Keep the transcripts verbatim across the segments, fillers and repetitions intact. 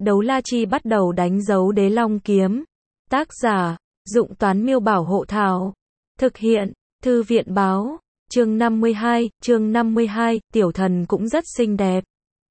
Đấu la chi bắt đầu đánh dấu đế long kiếm. Tác giả, Dụng Toán Miêu Bảo Hộ Thảo. Thực hiện, Thư viện Báo. Chương năm mươi hai, chương năm mươi hai, tiểu thần cũng rất xinh đẹp.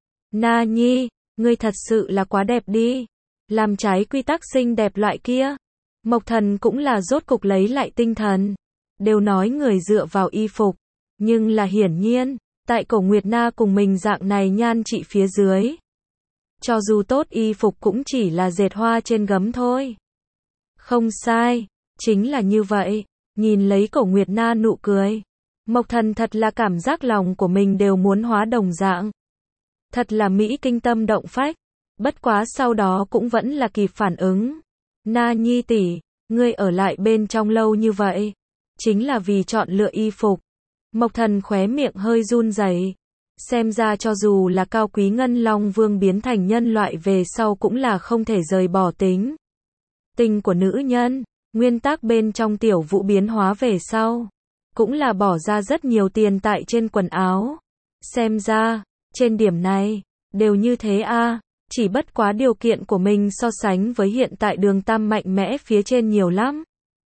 Na Nhi, ngươi thật sự là quá đẹp đi. Làm trái quy tắc xinh đẹp loại kia. Mộc Thần cũng là rốt cục lấy lại tinh thần. Đều nói người dựa vào y phục. Nhưng là hiển nhiên, tại Cổ Nguyệt Na cùng mình dạng này nhan trị phía dưới. Cho dù tốt y phục cũng chỉ là dệt hoa trên gấm thôi. Không sai, chính là như vậy. Nhìn lấy Cổ Nguyệt Na nụ cười. Mộc Thần thật là cảm giác lòng của mình đều muốn hóa đồng dạng. Thật là mỹ kinh tâm động phách. Bất quá sau đó cũng vẫn là kịp phản ứng. Na Nhi tỷ, ngươi ở lại bên trong lâu như vậy. Chính là vì chọn lựa y phục. Mộc Thần khóe miệng hơi run rẩy. Xem ra cho dù là cao quý ngân long vương biến thành nhân loại về sau cũng là không thể rời bỏ tính tình của nữ nhân. Nguyên tắc bên trong tiểu vũ biến hóa về sau. Cũng là bỏ ra rất nhiều tiền tại trên quần áo. Xem ra, trên điểm này, đều như thế a. Chỉ bất quá điều kiện của mình so sánh với hiện tại Đường Tam mạnh mẽ phía trên nhiều lắm.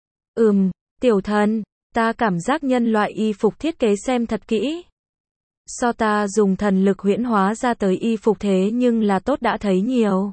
Ừm, tiểu thần, ta cảm giác nhân loại y phục thiết kế xem thật kỹ. So ta dùng thần lực huyễn hóa ra tới y phục thế nhưng là tốt đã thấy nhiều.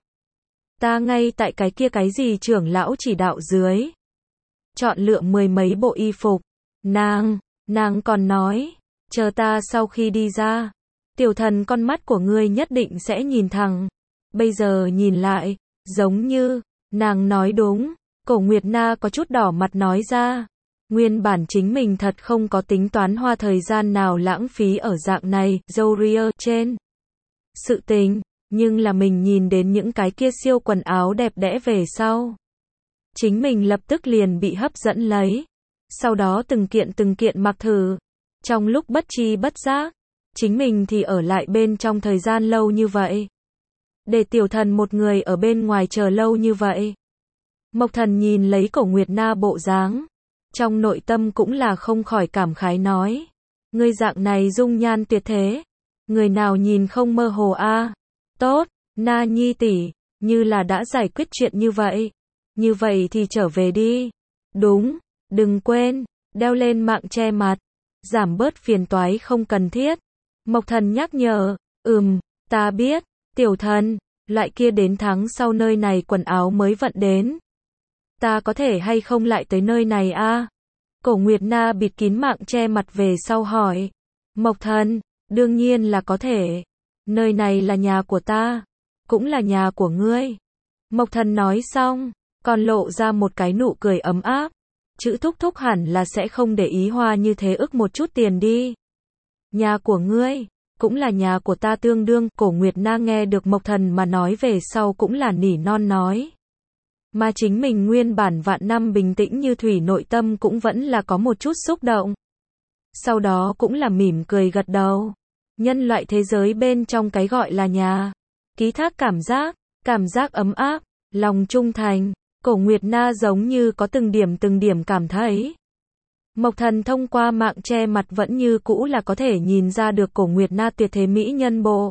Ta ngay tại cái kia cái gì trưởng lão chỉ đạo dưới. Chọn lựa mười mấy bộ y phục. Nàng, nàng còn nói, chờ ta sau khi đi ra. Tiểu thần con mắt của ngươi nhất định sẽ nhìn thẳng. Bây giờ nhìn lại, giống như, nàng nói đúng. Cổ Nguyệt Na có chút đỏ mặt nói ra. Nguyên bản chính mình thật không có tính toán hoa thời gian nào lãng phí ở dạng này, Zoria trên. Sự tình, nhưng là mình nhìn đến những cái kia siêu quần áo đẹp đẽ về sau. Chính mình lập tức liền bị hấp dẫn lấy. Sau đó từng kiện từng kiện mặc thử. Trong lúc bất tri bất giác, chính mình thì ở lại bên trong thời gian lâu như vậy. Để tiểu thần một người ở bên ngoài chờ lâu như vậy. Mộc Thần nhìn lấy Cổ Nguyệt Na bộ dáng. Trong nội tâm cũng là không khỏi cảm khái nói. Ngươi dạng này dung nhan tuyệt thế. Người nào nhìn không mơ hồ a. Tốt, Na Nhi tỷ, như là đã giải quyết chuyện như vậy. Như vậy thì trở về đi. Đúng, đừng quên, đeo lên mạng che mặt. Giảm bớt phiền toái không cần thiết. Mộc Thần nhắc nhở, ừm, ta biết, tiểu thần, loại kia đến tháng sau nơi này quần áo mới vận đến. Ta có thể hay không lại tới nơi này a? À? Cổ Nguyệt Na bịt kín mạng che mặt về sau hỏi. Mộc Thần, đương nhiên là có thể. Nơi này là nhà của ta, cũng là nhà của ngươi. Mộc Thần nói xong, còn lộ ra một cái nụ cười ấm áp. Chữ thúc thúc hẳn là sẽ không để ý hoa như thế ức một chút tiền đi. Nhà của ngươi, cũng là nhà của ta tương đương. Cổ Nguyệt Na nghe được Mộc Thần mà nói về sau cũng là nỉ non nói. Mà chính mình nguyên bản vạn năm bình tĩnh như thủy nội tâm cũng vẫn là có một chút xúc động. Sau đó cũng là mỉm cười gật đầu. Nhân loại thế giới bên trong cái gọi là nhà. Ký thác cảm giác, cảm giác ấm áp, lòng trung thành. Cổ Nguyệt Na giống như có từng điểm từng điểm cảm thấy. Mộc Thần thông qua mạng che mặt vẫn như cũ là có thể nhìn ra được Cổ Nguyệt Na tuyệt thế mỹ nhân bộ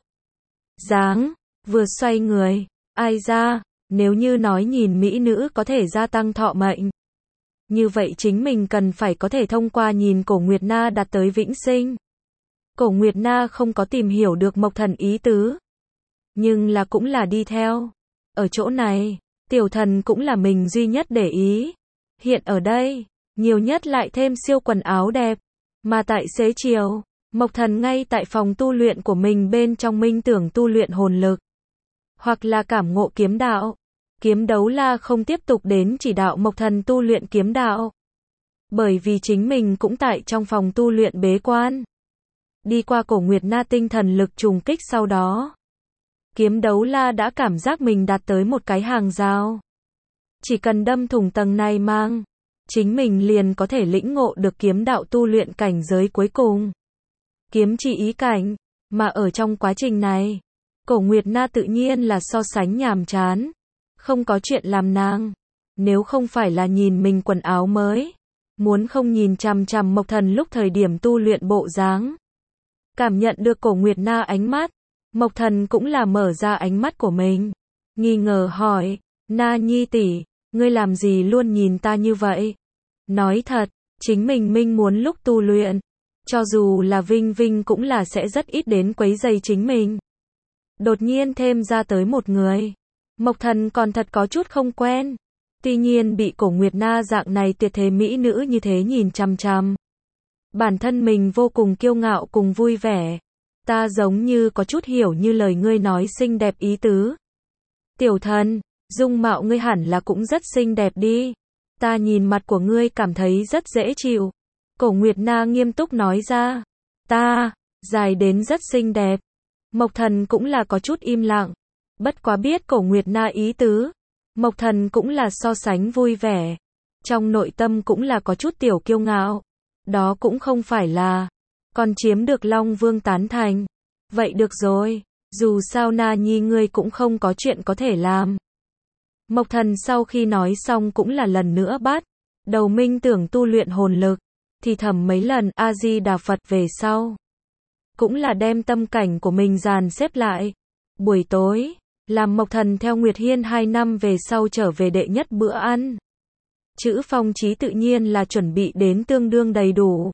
dáng, vừa xoay người, ai ra, nếu như nói nhìn mỹ nữ có thể gia tăng thọ mệnh. Như vậy chính mình cần phải có thể thông qua nhìn Cổ Nguyệt Na đạt tới vĩnh sinh. Cổ Nguyệt Na không có tìm hiểu được Mộc Thần ý tứ. Nhưng là cũng là đi theo. Ở chỗ này, tiểu thần cũng là mình duy nhất để ý. Hiện ở đây, nhiều nhất lại thêm siêu quần áo đẹp. Mà tại xế chiều, Mộc Thần ngay tại phòng tu luyện của mình bên trong minh tưởng tu luyện hồn lực. Hoặc là cảm ngộ kiếm đạo. Kiếm đấu la không tiếp tục đến chỉ đạo Mộc Thần tu luyện kiếm đạo. Bởi vì chính mình cũng tại trong phòng tu luyện bế quan. Đi qua Cổ Nguyệt Na tinh thần lực trùng kích sau đó. Kiếm đấu la đã cảm giác mình đạt tới một cái hàng rào. Chỉ cần đâm thủng tầng này mang. Chính mình liền có thể lĩnh ngộ được kiếm đạo tu luyện cảnh giới cuối cùng. Kiếm chỉ ý cảnh. Mà ở trong quá trình này, Cổ Nguyệt Na tự nhiên là so sánh nhàm chán. Không có chuyện làm nàng. Nếu không phải là nhìn mình quần áo mới. Muốn không nhìn chằm chằm Mộc Thần lúc thời điểm tu luyện bộ dáng. Cảm nhận được Cổ Nguyệt Na ánh mắt. Mộc Thần cũng là mở ra ánh mắt của mình. nghi ngờ hỏi, Na Nhi tỷ, ngươi làm gì luôn nhìn ta như vậy? Nói thật, chính mình Minh muốn lúc tu luyện, cho dù là Vinh Vinh cũng là sẽ rất ít đến quấy rầy chính mình. Đột nhiên thêm ra tới một người, Mộc Thần còn thật có chút không quen. Tuy nhiên bị Cổ Nguyệt Na dạng này tuyệt thế mỹ nữ như thế nhìn chằm chằm, bản thân mình vô cùng kiêu ngạo cùng vui vẻ. Ta giống như có chút hiểu như lời ngươi nói xinh đẹp ý tứ. Tiểu thần, dung mạo ngươi hẳn là cũng rất xinh đẹp đi. Ta nhìn mặt của ngươi cảm thấy rất dễ chịu. Cổ Nguyệt Na nghiêm túc nói ra. Ta, dài đến rất xinh đẹp. Mộc Thần cũng là có chút im lặng. Bất quá biết Cổ Nguyệt Na ý tứ. Mộc Thần cũng là so sánh vui vẻ. Trong nội tâm cũng là có chút tiểu kiêu ngạo. Đó cũng không phải là còn chiếm được Long Vương tán thành. Vậy được rồi, dù sao Na Nhi ngươi cũng không có chuyện có thể làm. Mộc Thần sau khi nói xong cũng là lần nữa bắt đầu minh tưởng tu luyện hồn lực, thì thầm mấy lần A Di Đà Phật về sau. Cũng là đem tâm cảnh của mình dàn xếp lại. Buổi tối, làm Mộc Thần theo Nguyệt Hiên hai năm về sau trở về đệ nhất bữa ăn. Chữ Phong Chí tự nhiên là chuẩn bị đến tương đương đầy đủ.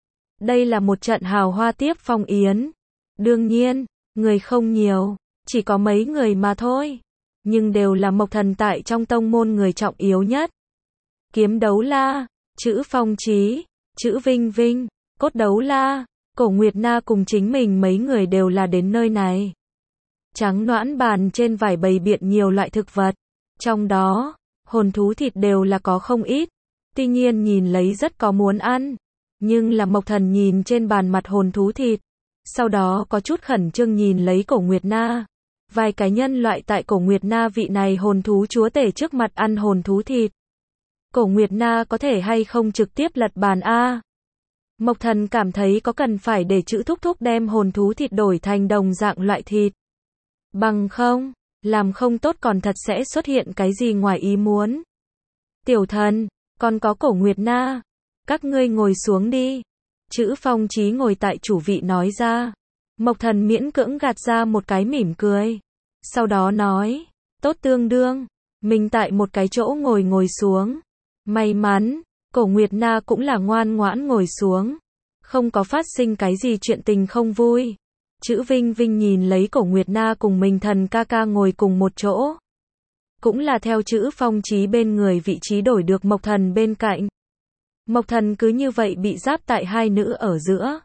Đây là một trận hào hoa tiếp phong yến. Đương nhiên, người không nhiều, chỉ có mấy người mà thôi. Nhưng đều là Mộc Thần tại trong tông môn người trọng yếu nhất. Kiếm Đấu La, Chữ Phong Chí, Chữ Vinh Vinh, Cốt Đấu La, Cổ Nguyệt Na cùng chính mình mấy người đều là đến nơi này. Trắng noãn bàn trên vải bày biện nhiều loại thực vật. Trong đó, hồn thú thịt đều là có không ít. Tuy nhiên nhìn lấy rất có muốn ăn. Nhưng là Mộc Thần nhìn trên bàn mặt hồn thú thịt. Sau đó có chút khẩn trương nhìn lấy Cổ Nguyệt Na. Vài cái nhân loại tại Cổ Nguyệt Na vị này hồn thú chúa tể trước mặt ăn hồn thú thịt. Cổ Nguyệt Na có thể hay không trực tiếp lật bàn a? Mộc Thần cảm thấy có cần phải để Chữ Thúc Thúc đem hồn thú thịt đổi thành đồng dạng loại thịt. Bằng không, làm không tốt còn thật sẽ xuất hiện cái gì ngoài ý muốn. Tiểu thần, còn có Cổ Nguyệt Na, các ngươi ngồi xuống đi. Chữ Phong Chí ngồi tại chủ vị nói ra. Mộc Thần miễn cưỡng gạt ra một cái mỉm cười. Sau đó nói, tốt tương đương, mình tại một cái chỗ ngồi ngồi xuống. May mắn, Cổ Nguyệt Na cũng là ngoan ngoãn ngồi xuống. Không có phát sinh cái gì chuyện tình không vui. Chữ Vinh Vinh nhìn lấy Cổ Nguyệt Na cùng mình thần ca ca ngồi cùng một chỗ. Cũng là theo Chữ Phong Chí bên người vị trí đổi được Mộc Thần bên cạnh. Mộc Thần cứ như vậy bị giáp tại hai nữ ở giữa.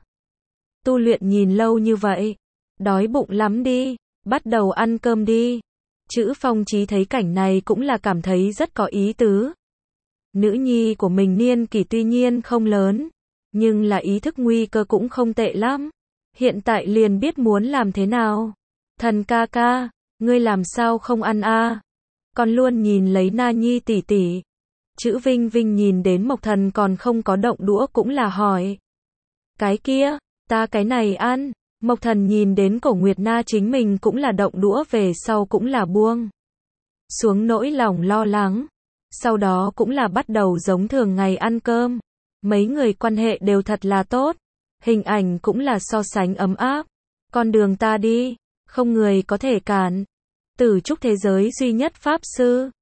Tu luyện nhìn lâu như vậy, đói bụng lắm đi, bắt đầu ăn cơm đi. Chữ Phong Chí thấy cảnh này cũng là cảm thấy rất có ý tứ. Nữ nhi của mình niên kỷ tuy nhiên không lớn, nhưng là ý thức nguy cơ cũng không tệ lắm. Hiện tại liền biết muốn làm thế nào. Thần ca ca, ngươi làm sao không ăn a? Còn luôn nhìn lấy Na Nhi tỷ tỷ. Chữ Vinh Vinh nhìn đến Mộc Thần còn không có động đũa cũng là hỏi. Cái kia, ta cái này ăn. Mộc Thần nhìn đến Cổ Nguyệt Na chính mình cũng là động đũa về sau cũng là buông xuống nỗi lòng lo lắng. Sau đó cũng là bắt đầu giống thường ngày ăn cơm. Mấy người quan hệ đều thật là tốt. Hình ảnh cũng là so sánh ấm áp. Con đường ta đi, không người có thể cản. Tử trúc thế giới duy nhất pháp sư.